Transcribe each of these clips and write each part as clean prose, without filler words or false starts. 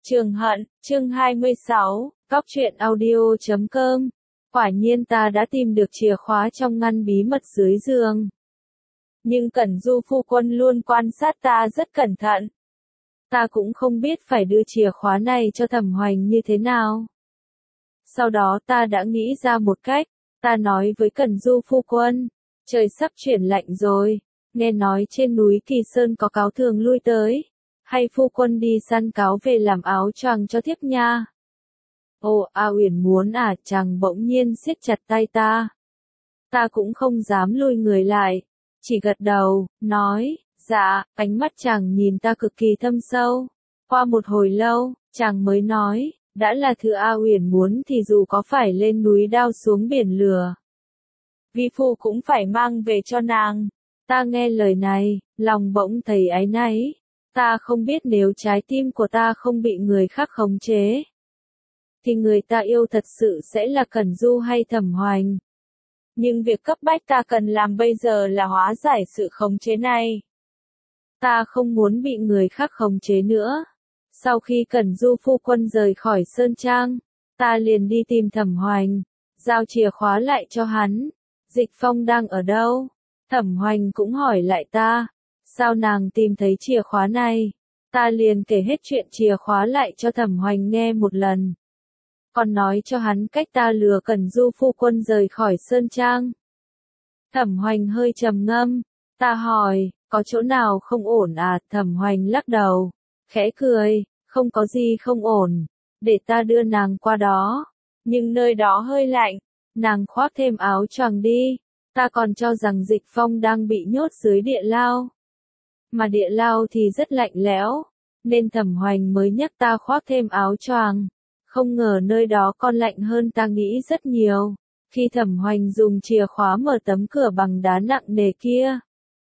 Trường Hận, chương 26, Cóc truyện audio.com. Quả nhiên ta đã tìm được chìa khóa trong ngăn bí mật dưới giường. Nhưng Cẩn Du phu quân luôn quan sát ta rất cẩn thận. Ta cũng không biết phải đưa chìa khóa này cho Thẩm Hoành như thế nào. Sau đó ta đã nghĩ ra một cách, ta nói với Cẩn Du phu quân, trời sắp chuyển lạnh rồi, nghe nói trên núi Kỳ Sơn có cáo thường lui tới. Hay phu quân đi săn cáo về làm áo choàng cho thiếp nha. Ồ, A Uyển muốn à, chàng bỗng nhiên siết chặt tay ta. Ta cũng không dám lùi người lại, chỉ gật đầu, nói, dạ, ánh mắt chàng nhìn ta cực kỳ thâm sâu. Qua một hồi lâu, chàng mới nói, đã là thứ A Uyển muốn thì dù có phải lên núi đao xuống biển lửa, vi phu cũng phải mang về cho nàng. Ta nghe lời này, lòng bỗng thấy áy náy. Ta không biết nếu trái tim của ta không bị người khác khống chế, thì người ta yêu thật sự sẽ là Cẩn Du hay Thẩm Hoành. Nhưng việc cấp bách ta cần làm bây giờ là hóa giải sự khống chế này. Ta không muốn bị người khác khống chế nữa. Sau khi Cẩn Du phu quân rời khỏi Sơn Trang, ta liền đi tìm Thẩm Hoành, giao chìa khóa lại cho hắn. Dịch Phong đang ở đâu? Thẩm Hoành cũng hỏi lại ta. Sao nàng tìm thấy chìa khóa này? Ta liền kể hết chuyện chìa khóa lại cho Thẩm Hoành nghe một lần. Còn nói cho hắn cách ta lừa Cẩn Du phu quân rời khỏi Sơn Trang. Thẩm Hoành hơi trầm ngâm. Ta hỏi, có chỗ nào không ổn à? Thẩm Hoành lắc đầu, khẽ cười, không có gì không ổn. Để ta đưa nàng qua đó. Nhưng nơi đó hơi lạnh. Nàng khoác thêm áo choàng đi. Ta còn cho rằng Dịch Phong đang bị nhốt dưới địa lao. Mà địa lao thì rất lạnh lẽo, nên Thẩm Hoành mới nhắc ta khoác thêm áo choàng. Không ngờ nơi đó còn lạnh hơn ta nghĩ rất nhiều. Khi Thẩm Hoành dùng chìa khóa mở tấm cửa bằng đá nặng nề kia,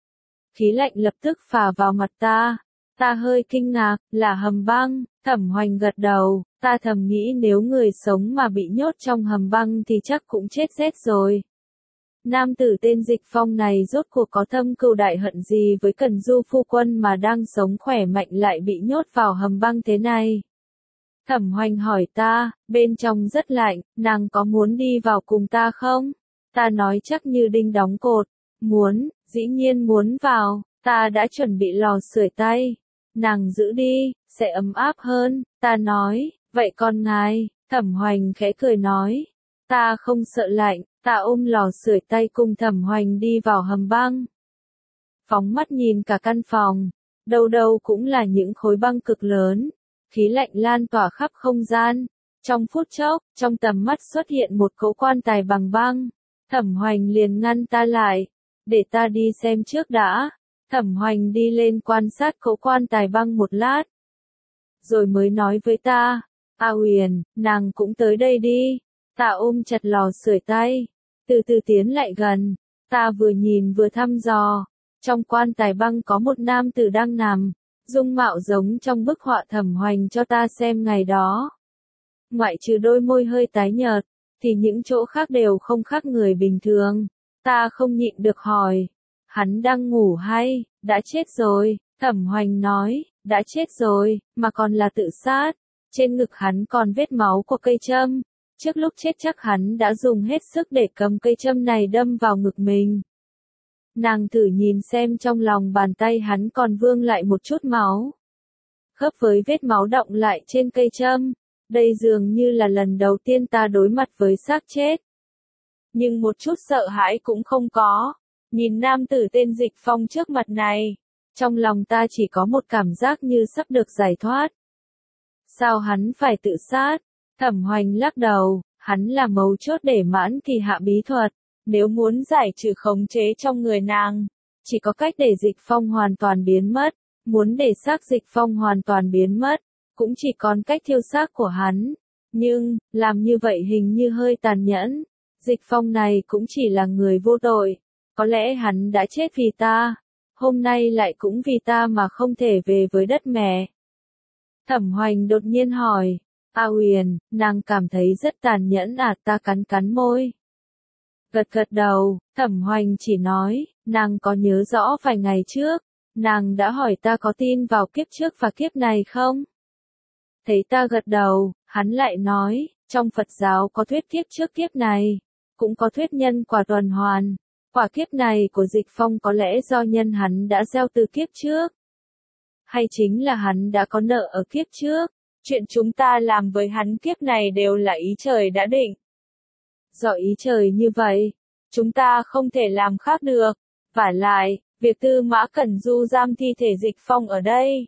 khí lạnh lập tức phả vào mặt ta. Ta hơi kinh ngạc, là hầm băng. Thẩm Hoành gật đầu, ta thầm nghĩ nếu người sống mà bị nhốt trong hầm băng thì chắc cũng chết rét rồi. Nam tử tên Dịch Phong này rốt cuộc có thâm cừu đại hận gì với Cẩn Du phu quân mà đang sống khỏe mạnh lại bị nhốt vào hầm băng thế này? Thẩm Hoành hỏi ta, bên trong rất lạnh, nàng có muốn đi vào cùng ta không? Ta nói chắc như đinh đóng cột, muốn, dĩ nhiên muốn vào, ta đã chuẩn bị lò sưởi tay. Nàng giữ đi, sẽ ấm áp hơn, ta nói, vậy còn ngài? Thẩm Hoành khẽ cười nói, ta không sợ lạnh. Ta ôm lò sưởi tay cùng Thẩm Hoành đi vào hầm băng. Phóng mắt nhìn cả căn phòng, đâu đâu cũng là những khối băng cực lớn, khí lạnh lan tỏa khắp không gian. Trong phút chốc, trong tầm mắt xuất hiện một cỗ quan tài bằng băng. Thẩm Hoành liền ngăn ta lại, để ta đi xem trước đã. Thẩm Hoành đi lên quan sát cỗ quan tài băng một lát, rồi mới nói với ta, A Uyển, nàng cũng tới đây đi. Ta ôm chặt lò sưởi tay, từ từ tiến lại gần. Ta vừa nhìn vừa thăm dò. Trong quan tài băng có một nam tử đang nằm, dung mạo giống trong bức họa Thẩm Hoành cho ta xem ngày đó. Ngoại trừ đôi môi hơi tái nhợt, thì những chỗ khác đều không khác người bình thường. Ta không nhịn được hỏi, hắn đang ngủ hay đã chết rồi? Thẩm Hoành nói, đã chết rồi, mà còn là tự sát. Trên ngực hắn còn vết máu của cây châm. Trước lúc chết chắc hắn đã dùng hết sức để cầm cây châm này đâm vào ngực mình. Nàng thử nhìn xem trong lòng bàn tay hắn còn vương lại một chút máu, khớp với vết máu đọng lại trên cây châm. Đây dường như là lần đầu tiên ta đối mặt với xác chết. Nhưng một chút sợ hãi cũng không có. Nhìn nam tử tên Dịch Phong trước mặt này, trong lòng ta chỉ có một cảm giác như sắp được giải thoát. Sao hắn phải tự sát? Thẩm Hoành lắc đầu, hắn là mấu chốt để mãn kỳ hạ bí thuật. Nếu muốn giải trừ khống chế trong người nàng, chỉ có cách để Dịch Phong hoàn toàn biến mất. Muốn để xác Dịch Phong hoàn toàn biến mất, cũng chỉ còn cách thiêu xác của hắn. Nhưng, làm như vậy hình như hơi tàn nhẫn. Dịch Phong này cũng chỉ là người vô tội. Có lẽ hắn đã chết vì ta. Hôm nay lại cũng vì ta mà không thể về với đất mẹ. Thẩm Hoành đột nhiên hỏi, A Uyển, nàng cảm thấy rất tàn nhẫn à? Ta cắn cắn môi, gật gật đầu. Thẩm Hoành chỉ nói, nàng có nhớ rõ vài ngày trước, nàng đã hỏi ta có tin vào kiếp trước và kiếp này không? Thấy ta gật đầu, hắn lại nói, trong Phật giáo có thuyết kiếp trước kiếp này, cũng có thuyết nhân quả tuần hoàn. Quả kiếp này của Dịch Phong có lẽ do nhân hắn đã gieo từ kiếp trước, hay chính là hắn đã có nợ ở kiếp trước. Chuyện chúng ta làm với hắn kiếp này đều là ý trời đã định. Do ý trời như vậy, chúng ta không thể làm khác được. Vả lại, việc Tư Mã Cẩn Du giam thi thể Dịch Phong ở đây,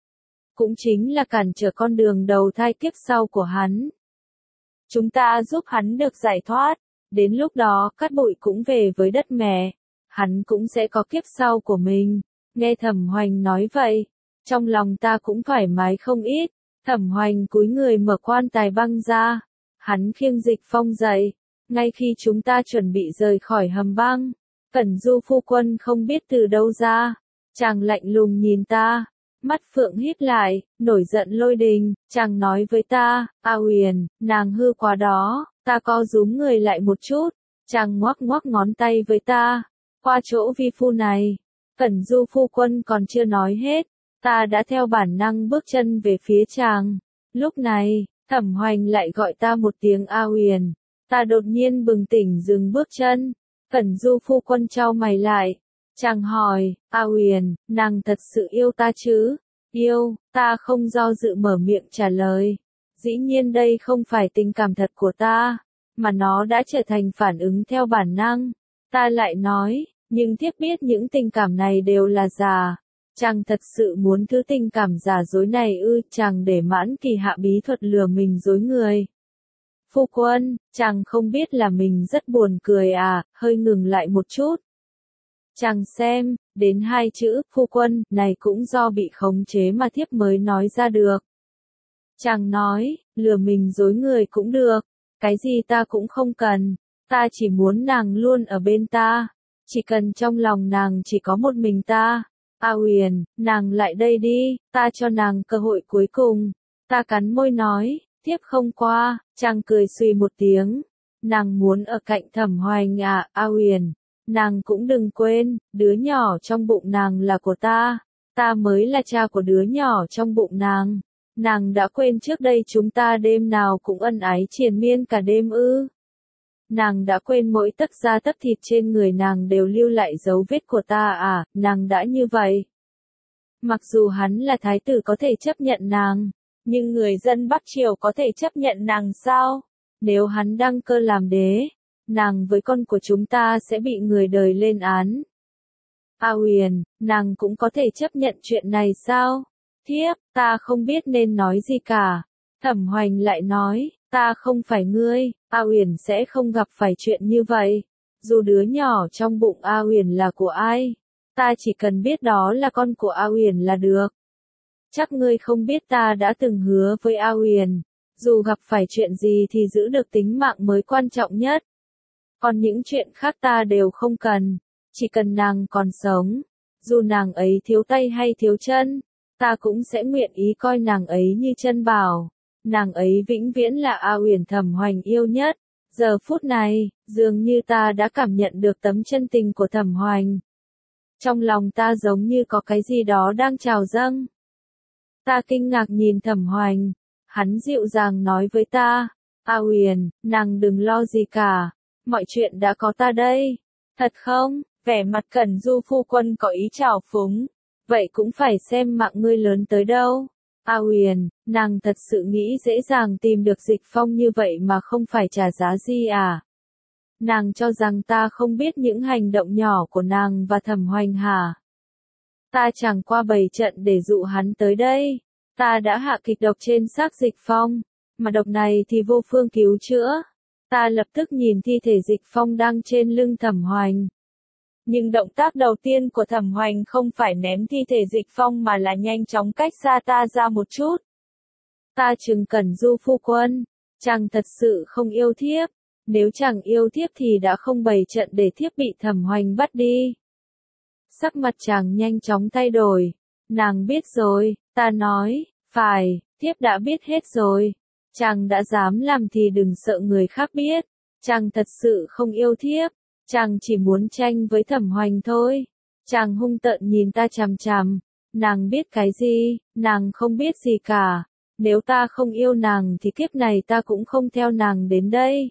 cũng chính là cản trở con đường đầu thai kiếp sau của hắn. Chúng ta giúp hắn được giải thoát, đến lúc đó cát bụi cũng về với đất mẹ, hắn cũng sẽ có kiếp sau của mình. Nghe Thẩm Hoành nói vậy, trong lòng ta cũng thoải mái không ít. Thẩm Hoành cúi người mở quan tài băng ra, hắn khiêng Dịch Phong dậy, ngay khi chúng ta chuẩn bị rời khỏi hầm băng, Cẩn Du phu quân không biết từ đâu ra, chàng lạnh lùng nhìn ta, mắt phượng híp lại, nổi giận lôi đình, chàng nói với ta, A Huyền, nàng hư quá đó, ta co rúm người lại một chút, chàng ngoắc ngoắc ngón tay với ta, qua chỗ vi phu này. Cẩn Du phu quân còn chưa nói hết, ta đã theo bản năng bước chân về phía chàng. Lúc này, Thẩm Hoành lại gọi ta một tiếng A Huyền, ta đột nhiên bừng tỉnh dừng bước chân. Cẩn Du phu quân chau mày lại, chàng hỏi, A Huyền, nàng thật sự yêu ta chứ? Yêu, ta không do dự mở miệng trả lời. Dĩ nhiên đây không phải tình cảm thật của ta, mà nó đã trở thành phản ứng theo bản năng. Ta lại nói, nhưng thiếp biết những tình cảm này đều là giả. Chàng thật sự muốn thứ tình cảm giả dối này ư? Chàng để Mãn Kỳ hạ bí thuật lừa mình dối người. Phu quân, chàng không biết là mình rất buồn cười à? Hơi ngừng lại một chút. Chàng xem, đến hai chữ, phu quân, này cũng do bị khống chế mà thiếp mới nói ra được. Chàng nói, lừa mình dối người cũng được, cái gì ta cũng không cần, ta chỉ muốn nàng luôn ở bên ta, chỉ cần trong lòng nàng chỉ có một mình ta. A Huyền, nàng lại đây đi, ta cho nàng cơ hội cuối cùng. Ta cắn môi nói, thiếp không qua. Chàng cười suy một tiếng, nàng muốn ở cạnh Thẩm Hoành à? A Huyền, nàng cũng đừng quên, đứa nhỏ trong bụng nàng là của ta mới là cha của đứa nhỏ trong bụng nàng. Nàng đã quên trước đây chúng ta đêm nào cũng ân ái triền miên cả đêm ư? Nàng đã quên mỗi tấc da tấc thịt trên người nàng đều lưu lại dấu vết của ta à? Nàng đã như vậy. Mặc dù hắn là thái tử có thể chấp nhận nàng, nhưng người dân Bắc Triều có thể chấp nhận nàng sao? Nếu hắn đăng cơ làm đế, nàng với con của chúng ta sẽ bị người đời lên án. A Huyền, nàng cũng có thể chấp nhận chuyện này sao? Thiếp, ta không biết nên nói gì cả. Thẩm Hoành lại nói, ta không phải ngươi, A Huyền sẽ không gặp phải chuyện như vậy. Dù đứa nhỏ trong bụng A Huyền là của ai, ta chỉ cần biết đó là con của A Huyền là được. Chắc ngươi không biết ta đã từng hứa với A Huyền, dù gặp phải chuyện gì thì giữ được tính mạng mới quan trọng nhất. Còn những chuyện khác ta đều không cần, chỉ cần nàng còn sống, dù nàng ấy thiếu tay hay thiếu chân, ta cũng sẽ nguyện ý coi nàng ấy như chân bảo. Nàng ấy vĩnh viễn là A Huyền Thẩm Hoành yêu nhất. Giờ phút này, dường như ta đã cảm nhận được tấm chân tình của Thẩm Hoành. Trong lòng ta giống như có cái gì đó đang trào dâng. Ta kinh ngạc nhìn Thẩm Hoành, hắn dịu dàng nói với ta, A Huyền, nàng đừng lo gì cả, mọi chuyện đã có ta đây. Thật không? Vẻ mặt Cẩn Du phu quân có ý trào phúng. Vậy cũng phải xem mạng ngươi lớn tới đâu. A Huyền, nàng thật sự nghĩ dễ dàng tìm được Dịch Phong như vậy mà không phải trả giá gì à? Nàng cho rằng ta không biết những hành động nhỏ của nàng và Thẩm Hoành hả? Ta chẳng qua bày trận để dụ hắn tới đây. Ta đã hạ kịch độc trên xác Dịch Phong, mà độc này thì vô phương cứu chữa. Ta lập tức nhìn thi thể Dịch Phong đang trên lưng Thẩm Hoành. Nhưng động tác đầu tiên của Thẩm Hoành không phải ném thi thể Dịch Phong mà là nhanh chóng cách xa ta ra một chút. Ta trừng Cẩn Du phu quân, chàng thật sự không yêu thiếp, nếu chàng yêu thiếp thì đã không bày trận để thiếp bị Thẩm Hoành bắt đi. Sắc mặt chàng nhanh chóng thay đổi, nàng biết rồi, ta nói, phải, thiếp đã biết hết rồi. Chàng đã dám làm thì đừng sợ người khác biết, chàng thật sự không yêu thiếp. Chàng chỉ muốn tranh với Thẩm Hoành thôi. Chàng hung tợn nhìn ta chằm chằm. Nàng biết cái gì? Nàng không biết gì cả. Nếu ta không yêu nàng thì kiếp này ta cũng không theo nàng đến đây.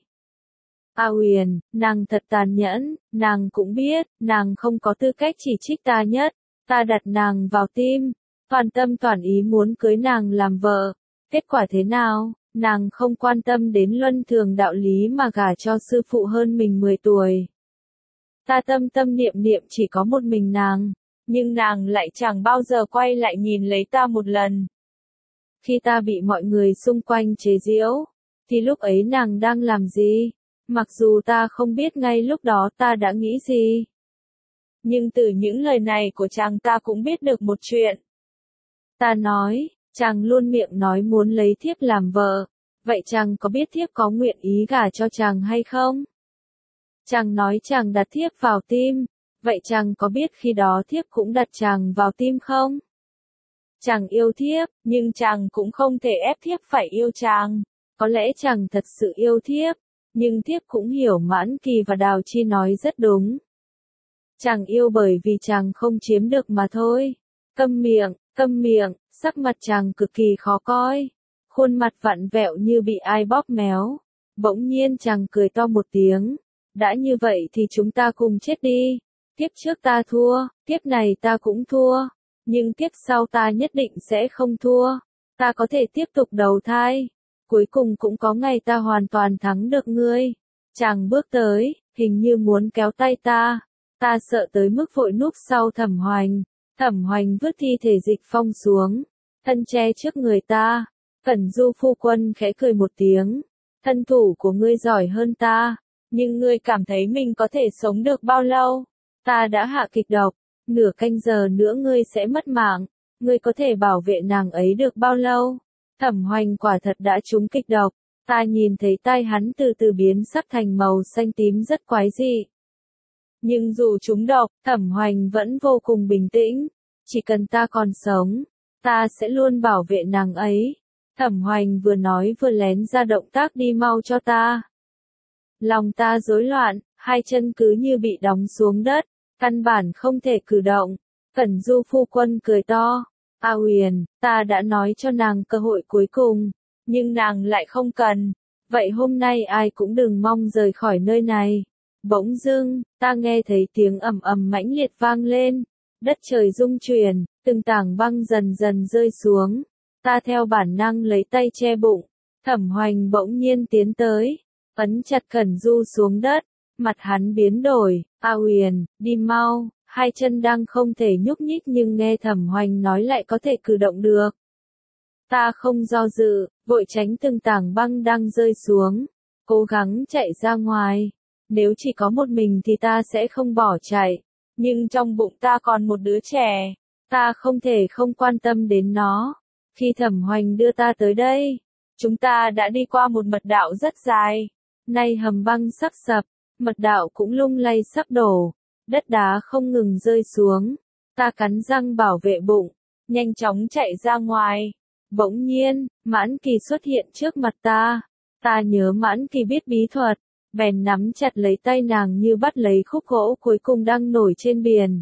A Huyền, nàng thật tàn nhẫn, nàng cũng biết, nàng không có tư cách chỉ trích ta nhất. Ta đặt nàng vào tim, toàn tâm toàn ý muốn cưới nàng làm vợ. Kết quả thế nào? Nàng không quan tâm đến luân thường đạo lý mà gả cho sư phụ hơn mình 10 tuổi. Ta tâm tâm niệm niệm chỉ có một mình nàng, nhưng nàng lại chẳng bao giờ quay lại nhìn lấy ta một lần. Khi ta bị mọi người xung quanh chế giễu, thì lúc ấy nàng đang làm gì? Mặc dù ta không biết ngay lúc đó ta đã nghĩ gì. Nhưng từ những lời này của chàng ta cũng biết được một chuyện. Ta nói, chàng luôn miệng nói muốn lấy thiếp làm vợ. Vậy chàng có biết thiếp có nguyện ý gả cho chàng hay không? Chàng nói chàng đặt thiếp vào tim. Vậy chàng có biết khi đó thiếp cũng đặt chàng vào tim không? Chàng yêu thiếp, nhưng chàng cũng không thể ép thiếp phải yêu chàng. Có lẽ chàng thật sự yêu thiếp, nhưng thiếp cũng hiểu Mãn Kỳ và Đào Chi nói rất đúng. Chàng yêu bởi vì chàng không chiếm được mà thôi. Câm miệng, sắc mặt chàng cực kỳ khó coi. Khuôn mặt vặn vẹo như bị ai bóp méo. Bỗng nhiên chàng cười to một tiếng. Đã như vậy thì chúng ta cùng chết đi. Kiếp trước ta thua, kiếp này ta cũng thua. Nhưng kiếp sau ta nhất định sẽ không thua. Ta có thể tiếp tục đầu thai. Cuối cùng cũng có ngày ta hoàn toàn thắng được ngươi. Chàng bước tới, hình như muốn kéo tay ta. Ta sợ tới mức vội núp sau Thẩm Hoành. Thẩm Hoành vứt thi thể Dịch Phong xuống, thân che trước người ta. Cẩn Du phu quân khẽ cười một tiếng. Thân thủ của ngươi giỏi hơn ta, nhưng ngươi cảm thấy mình có thể sống được bao lâu? Ta đã hạ kịch độc, nửa canh giờ nữa ngươi sẽ mất mạng. Ngươi có thể bảo vệ nàng ấy được bao lâu? Thẩm Hoành quả thật đã trúng kịch độc. Ta nhìn thấy tai hắn từ từ biến sắc thành màu xanh tím rất quái dị. Nhưng dù trúng độc, Thẩm Hoành vẫn vô cùng bình tĩnh. Chỉ cần ta còn sống, ta sẽ luôn bảo vệ nàng ấy. Thẩm Hoành vừa nói vừa lén ra động tác đi mau cho ta. Lòng ta rối loạn, hai chân cứ như bị đóng xuống đất, căn bản không thể cử động. Cẩn Du phu quân cười to. A Huyền, ta đã nói cho nàng cơ hội cuối cùng, nhưng nàng lại không cần. Vậy hôm nay ai cũng đừng mong rời khỏi nơi này. Bỗng dưng, ta nghe thấy tiếng ầm ầm mãnh liệt vang lên. Đất trời rung chuyển, từng tảng băng dần dần rơi xuống. Ta theo bản năng lấy tay che bụng. Thẩm Hoành bỗng nhiên tiến tới, ấn chặt Cẩn Du xuống đất. Mặt hắn biến đổi. A Huyền, đi mau. Hai chân đang không thể nhúc nhích nhưng nghe Thẩm Hoành nói lại có thể cử động được. Ta không do dự, vội tránh từng tảng băng đang rơi xuống. Cố gắng chạy ra ngoài. Nếu chỉ có một mình thì ta sẽ không bỏ chạy. Nhưng trong bụng ta còn một đứa trẻ. Ta không thể không quan tâm đến nó. Khi Thẩm Hoành đưa ta tới đây, chúng ta đã đi qua một mật đạo rất dài. Nay hầm băng sắp sập, mật đạo cũng lung lay sắp đổ. Đất đá không ngừng rơi xuống. Ta cắn răng bảo vệ bụng, nhanh chóng chạy ra ngoài. Bỗng nhiên, Mãn Kỳ xuất hiện trước mặt ta. Ta nhớ Mãn Kỳ biết bí thuật, bèn nắm chặt lấy tay nàng như bắt lấy khúc gỗ cuối cùng đang nổi trên biển.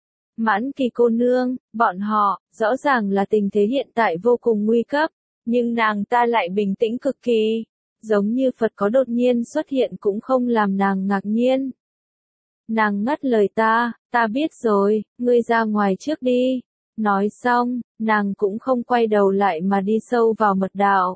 Mãn Kỳ cô nương, bọn họ, rõ ràng là tình thế hiện tại vô cùng nguy cấp, nhưng nàng ta lại bình tĩnh cực kỳ. Giống như Phật có đột nhiên xuất hiện cũng không làm nàng ngạc nhiên. Nàng ngắt lời ta biết rồi, ngươi ra ngoài trước đi. Nói xong, nàng cũng không quay đầu lại mà đi sâu vào mật đạo.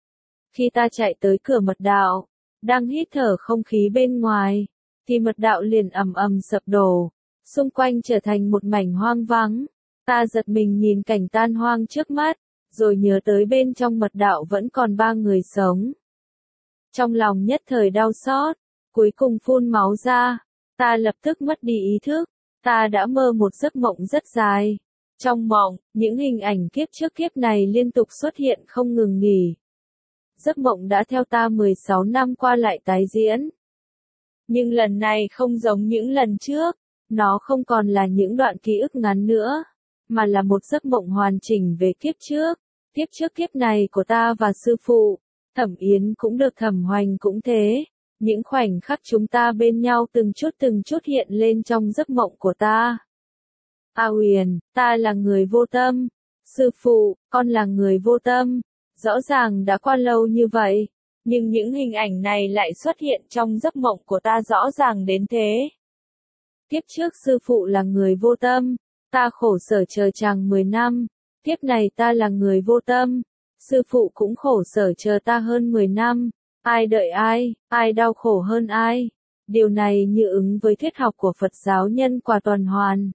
Khi ta chạy tới cửa mật đạo, đang hít thở không khí bên ngoài, thì mật đạo liền ầm ầm sập đổ, xung quanh trở thành một mảnh hoang vắng. Ta giật mình nhìn cảnh tan hoang trước mắt, rồi nhớ tới bên trong mật đạo vẫn còn 3 người sống. Trong lòng nhất thời đau xót, cuối cùng phun máu ra. Ta lập tức mất đi ý thức. Ta đã mơ một giấc mộng rất dài. Trong mộng, những hình ảnh kiếp trước kiếp này liên tục xuất hiện không ngừng nghỉ. Giấc mộng đã theo ta 16 năm qua lại tái diễn. Nhưng lần này không giống những lần trước. Nó không còn là những đoạn ký ức ngắn nữa, mà là một giấc mộng hoàn chỉnh về kiếp trước. Kiếp trước kiếp này của ta và sư phụ. Thẩm Yến cũng được, Thẩm Hoành cũng thế. Những khoảnh khắc chúng ta bên nhau từng chút hiện lên trong giấc mộng của ta. A Huyền, ta là người vô tâm. Sư phụ, con là người vô tâm. Rõ ràng đã qua lâu như vậy, nhưng những hình ảnh này lại xuất hiện trong giấc mộng của ta rõ ràng đến thế. Kiếp trước sư phụ là người vô tâm, ta khổ sở chờ chàng 10 năm, kiếp này ta là người vô tâm, sư phụ cũng khổ sở chờ ta hơn 10 năm, ai đợi ai đau khổ hơn ai. Điều này như ứng với thuyết học của Phật giáo nhân quả tuần hoàn.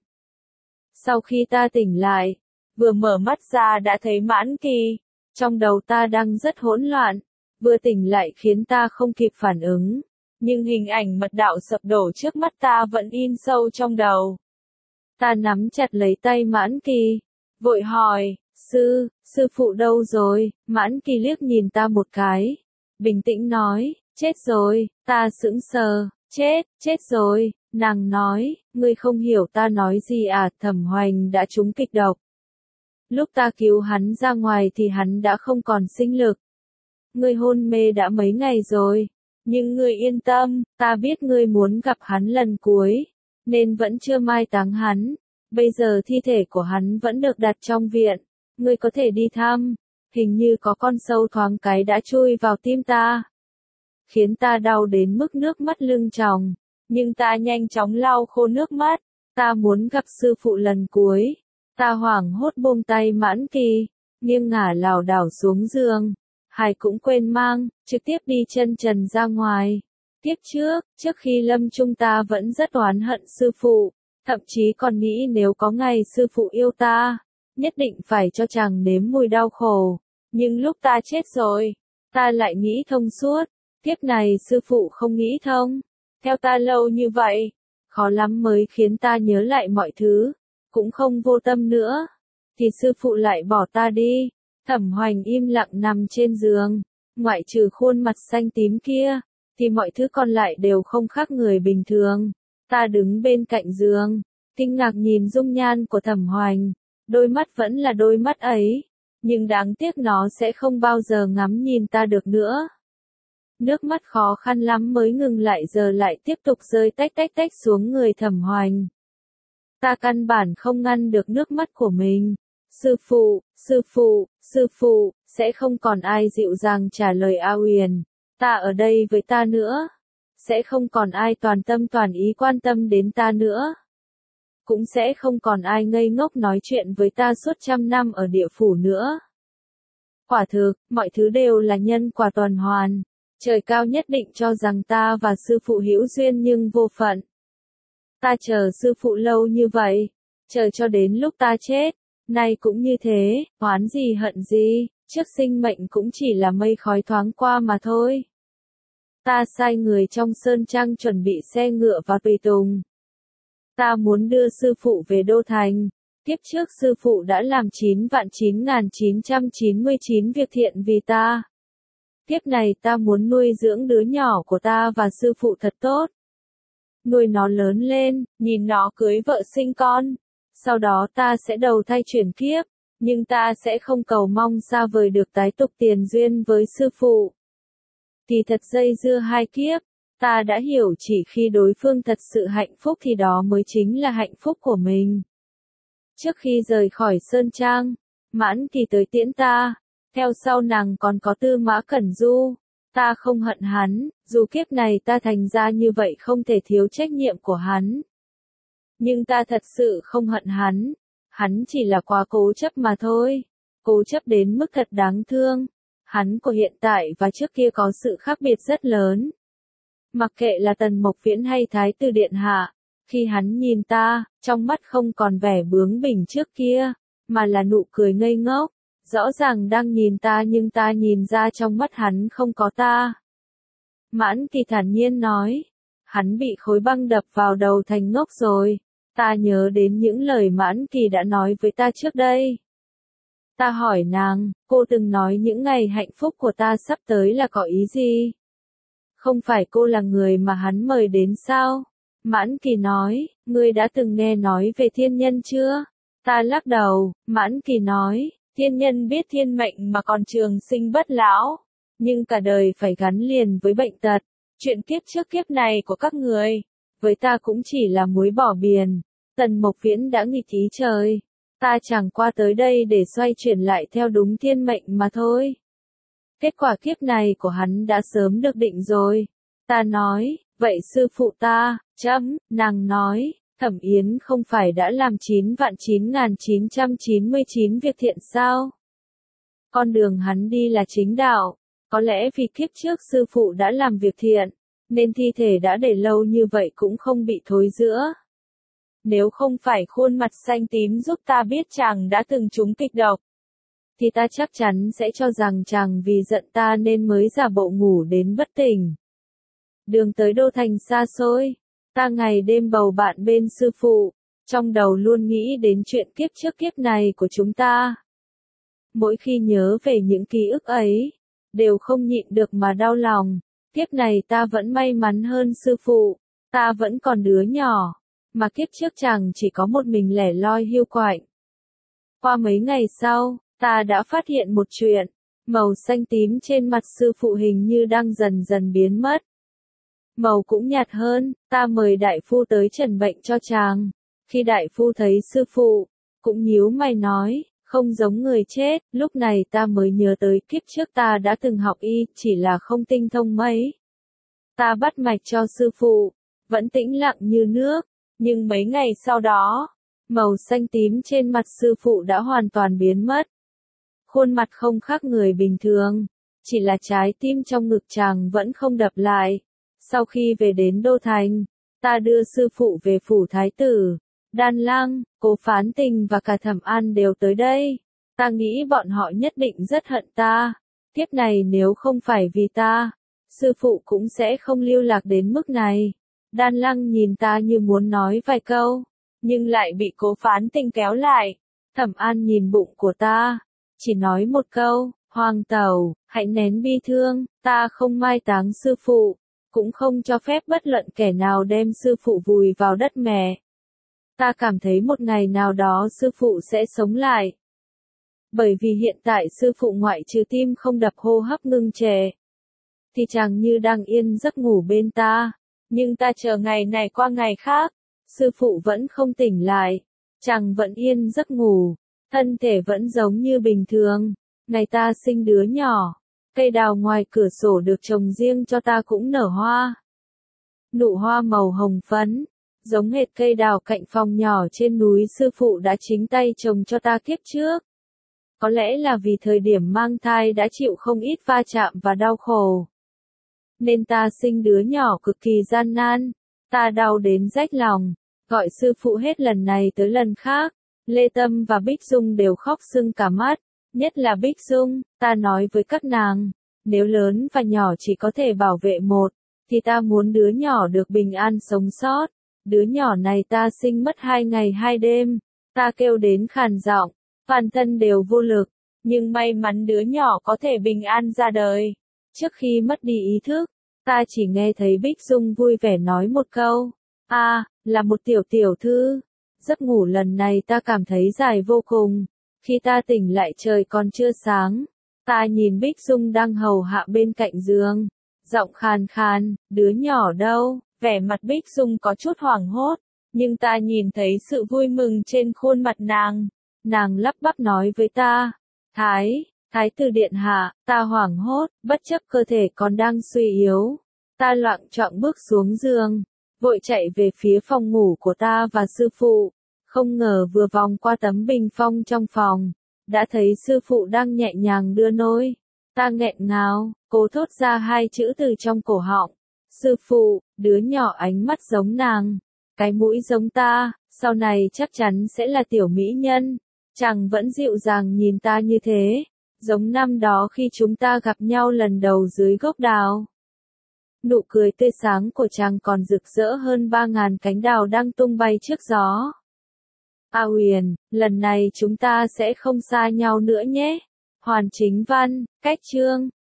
Sau khi ta tỉnh lại, vừa mở mắt ra đã thấy Mãn Kỳ, trong đầu ta đang rất hỗn loạn, vừa tỉnh lại khiến ta không kịp phản ứng, nhưng hình ảnh mật đạo sập đổ trước mắt ta vẫn in sâu trong đầu. Ta nắm chặt lấy tay Mãn Kỳ, vội hỏi, sư phụ đâu rồi? Mãn Kỳ liếc nhìn ta một cái, bình tĩnh nói, chết rồi. Ta sững sờ, chết rồi. Nàng nói, ngươi không hiểu ta nói gì à? Thẩm Hoành đã trúng kịch độc. Lúc ta cứu hắn ra ngoài thì hắn đã không còn sinh lực. Ngươi hôn mê đã mấy ngày rồi, nhưng ngươi yên tâm, ta biết ngươi muốn gặp hắn lần cuối, nên vẫn chưa mai táng hắn. Bây giờ thi thể của hắn vẫn được đặt trong viện, ngươi có thể đi thăm. Hình như có con sâu thoáng cái đã chui vào tim ta, khiến ta đau đến mức nước mắt lưng tròng, nhưng ta nhanh chóng lau khô nước mắt. Ta muốn gặp sư phụ lần cuối. Ta hoảng hốt buông tay Mãn Kỳ, nghiêng ngả lảo đảo xuống giường. Hải cũng quên mang, trực tiếp đi chân trần ra ngoài. Tiếp trước khi lâm chung ta vẫn rất oán hận sư phụ, thậm chí còn nghĩ nếu có ngày sư phụ yêu ta, nhất định phải cho chàng nếm mùi đau khổ. Nhưng lúc ta chết rồi, ta lại nghĩ thông suốt. Kiếp này sư phụ không nghĩ thông. Theo ta lâu như vậy, khó lắm mới khiến ta nhớ lại mọi thứ, cũng không vô tâm nữa. Thì sư phụ lại bỏ ta đi. Thẩm Hoành im lặng nằm trên giường, ngoại trừ khuôn mặt xanh tím kia, thì mọi thứ còn lại đều không khác người bình thường. Ta đứng bên cạnh giường, kinh ngạc nhìn dung nhan của Thẩm Hoành, đôi mắt vẫn là đôi mắt ấy, nhưng đáng tiếc nó sẽ không bao giờ ngắm nhìn ta được nữa. Nước mắt khó khăn lắm mới ngừng lại giờ lại tiếp tục rơi tách tách xuống người Thẩm Hoành. Ta căn bản không ngăn được nước mắt của mình. Sư phụ, sẽ không còn ai dịu dàng trả lời A Huyền. Ta ở đây với ta nữa. Sẽ không còn ai toàn tâm toàn ý quan tâm đến ta nữa. Cũng sẽ không còn ai ngây ngốc nói chuyện với ta suốt 100 năm ở địa phủ nữa. Quả thực, mọi thứ đều là nhân quả tuần hoàn. Trời cao nhất định cho rằng ta và sư phụ hữu duyên nhưng vô phận. Ta chờ sư phụ lâu như vậy, chờ cho đến lúc ta chết. Nay cũng như thế, oán gì hận gì, trước sinh mệnh cũng chỉ là mây khói thoáng qua mà thôi. Ta sai người trong sơn trang chuẩn bị xe ngựa và tùy tùng. Ta muốn đưa sư phụ về Đô Thành. Kiếp trước sư phụ đã làm 9.999 việc thiện vì ta. Kiếp này ta muốn nuôi dưỡng đứa nhỏ của ta và sư phụ thật tốt. Nuôi nó lớn lên, nhìn nó cưới vợ sinh con. Sau đó ta sẽ đầu thai chuyển kiếp, nhưng ta sẽ không cầu mong xa vời được tái tục tiền duyên với sư phụ. Kỳ thật dây dưa 2 kiếp, ta đã hiểu chỉ khi đối phương thật sự hạnh phúc thì đó mới chính là hạnh phúc của mình. Trước khi rời khỏi Sơn Trang, Mãn Kỳ tới tiễn ta, theo sau nàng còn có Tư Mã Cẩn Du. Ta không hận hắn, dù kiếp này ta thành ra như vậy không thể thiếu trách nhiệm của hắn. Nhưng ta thật sự không hận hắn chỉ là quá cố chấp mà thôi, cố chấp đến mức thật đáng thương. Hắn của hiện tại và trước kia có sự khác biệt rất lớn. Mặc kệ là Tần Mộc Viễn hay Thái tử Điện Hạ, khi hắn nhìn ta, trong mắt không còn vẻ bướng bỉnh trước kia, mà là nụ cười ngây ngốc, rõ ràng đang nhìn ta nhưng ta nhìn ra trong mắt hắn không có ta. Mãn Kỳ thản nhiên nói, hắn bị khối băng đập vào đầu thành ngốc rồi. Ta nhớ đến những lời Mãn Kỳ đã nói với ta trước đây. Ta hỏi nàng, cô từng nói những ngày hạnh phúc của ta sắp tới là có ý gì? Không phải cô là người mà hắn mời đến sao? Mãn Kỳ nói, ngươi đã từng nghe nói về thiên nhân chưa? Ta lắc đầu. Mãn Kỳ nói, thiên nhân biết thiên mệnh mà còn trường sinh bất lão, nhưng cả đời phải gắn liền với bệnh tật. Chuyện kiếp trước kiếp này của các người, với ta cũng chỉ là muối bỏ biển. Tần Mộc Viễn đã nghịch ý trời. Ta chẳng qua tới đây để xoay chuyển lại theo đúng thiên mệnh mà thôi. Kết quả kiếp này của hắn đã sớm được định rồi. Ta nói, vậy sư phụ ta, nàng nói, Thẩm Yến không phải đã làm 9.999 việc thiện sao? Con đường hắn đi là chính đạo, có lẽ vì kiếp trước sư phụ đã làm việc thiện, nên thi thể đã để lâu như vậy cũng không bị thối rữa. Nếu không phải khuôn mặt xanh tím giúp ta biết chàng đã từng trúng kịch độc, thì ta chắc chắn sẽ cho rằng chàng vì giận ta nên mới giả bộ ngủ đến bất tỉnh. Đường tới đô thành xa xôi, ta ngày đêm bầu bạn bên sư phụ, trong đầu luôn nghĩ đến chuyện kiếp trước kiếp này của chúng ta. Mỗi khi nhớ về những ký ức ấy, đều không nhịn được mà đau lòng. Kiếp này ta vẫn may mắn hơn sư phụ, ta vẫn còn đứa nhỏ, mà kiếp trước chàng chỉ có một mình lẻ loi hiu quạnh. Qua mấy ngày sau, ta đã phát hiện một chuyện, màu xanh tím trên mặt sư phụ hình như đang dần dần biến mất. Màu cũng nhạt hơn, ta mời đại phu tới trần bệnh cho chàng. Khi đại phu thấy sư phụ, cũng nhíu mày nói, không giống người chết, lúc này ta mới nhớ tới kiếp trước ta đã từng học y, chỉ là không tinh thông mấy. Ta bắt mạch cho sư phụ, vẫn tĩnh lặng như nước, nhưng mấy ngày sau đó, màu xanh tím trên mặt sư phụ đã hoàn toàn biến mất. Khuôn mặt không khác người bình thường, chỉ là trái tim trong ngực chàng vẫn không đập lại. Sau khi về đến Đô Thành, ta đưa sư phụ về phủ thái tử, Đan Lăng, Cố Phán Tình và cả Thẩm An đều tới đây. Ta nghĩ bọn họ nhất định rất hận ta. Kiếp này nếu không phải vì ta, sư phụ cũng sẽ không lưu lạc đến mức này. Đan Lăng nhìn ta như muốn nói vài câu, nhưng lại bị Cố Phán Tình kéo lại. Thẩm An nhìn bụng của ta, chỉ nói một câu, Hoàng tẩu, hãy nén bi thương, ta không mai táng sư phụ, cũng không cho phép bất luận kẻ nào đem sư phụ vùi vào đất mẹ. Ta cảm thấy một ngày nào đó sư phụ sẽ sống lại. Bởi vì hiện tại sư phụ ngoại trừ tim không đập hô hấp ngưng trệ, thì chàng như đang yên giấc ngủ bên ta. Nhưng ta chờ ngày này qua ngày khác, sư phụ vẫn không tỉnh lại, chàng vẫn yên giấc ngủ, thân thể vẫn giống như bình thường. Ngày ta sinh đứa nhỏ, cây đào ngoài cửa sổ được trồng riêng cho ta cũng nở hoa. Nụ hoa màu hồng phấn, giống hệt cây đào cạnh phòng nhỏ trên núi sư phụ đã chính tay trồng cho ta kiếp trước. Có lẽ là vì thời điểm mang thai đã chịu không ít va chạm và đau khổ, nên ta sinh đứa nhỏ cực kỳ gian nan. Ta đau đến rách lòng, gọi sư phụ hết lần này tới lần khác. Lê Tâm và Bích Dung đều khóc sưng cả mắt, nhất là Bích Dung. Ta nói với các nàng, nếu lớn và nhỏ chỉ có thể bảo vệ một, thì ta muốn đứa nhỏ được bình an sống sót. Đứa nhỏ này ta sinh mất 2 ngày 2 đêm, ta kêu đến khàn giọng, toàn thân đều vô lực, nhưng may mắn đứa nhỏ có thể bình an ra đời. Trước khi mất đi ý thức, ta chỉ nghe thấy Bích Dung vui vẻ nói một câu, là một tiểu thư. Giấc ngủ lần này ta cảm thấy dài vô cùng. Khi ta tỉnh lại trời còn chưa sáng, ta nhìn Bích Dung đang hầu hạ bên cạnh giường, giọng khàn khàn, đứa nhỏ đâu? Vẻ mặt Bích Dung có chút hoảng hốt, nhưng ta nhìn thấy sự vui mừng trên khuôn mặt nàng. Nàng lắp bắp nói với ta, Thái tử điện hạ. Ta hoảng hốt, bất chấp cơ thể còn đang suy yếu. Ta loạng choạng bước xuống giường, vội chạy về phía phòng ngủ của ta và sư phụ. Không ngờ vừa vòng qua tấm bình phong trong phòng, đã thấy sư phụ đang nhẹ nhàng đưa nôi. Ta nghẹn ngào, cố thốt ra 2 chữ từ trong cổ họng. Sư phụ, đứa nhỏ ánh mắt giống nàng, cái mũi giống ta, sau này chắc chắn sẽ là tiểu mỹ nhân. Chàng vẫn dịu dàng nhìn ta như thế, giống năm đó khi chúng ta gặp nhau lần đầu dưới gốc đào. Nụ cười tươi sáng của chàng còn rực rỡ hơn 3.000 cánh đào đang tung bay trước gió. A Huyền, lần này chúng ta sẽ không xa nhau nữa nhé. Hoàn Chính Văn, cách chương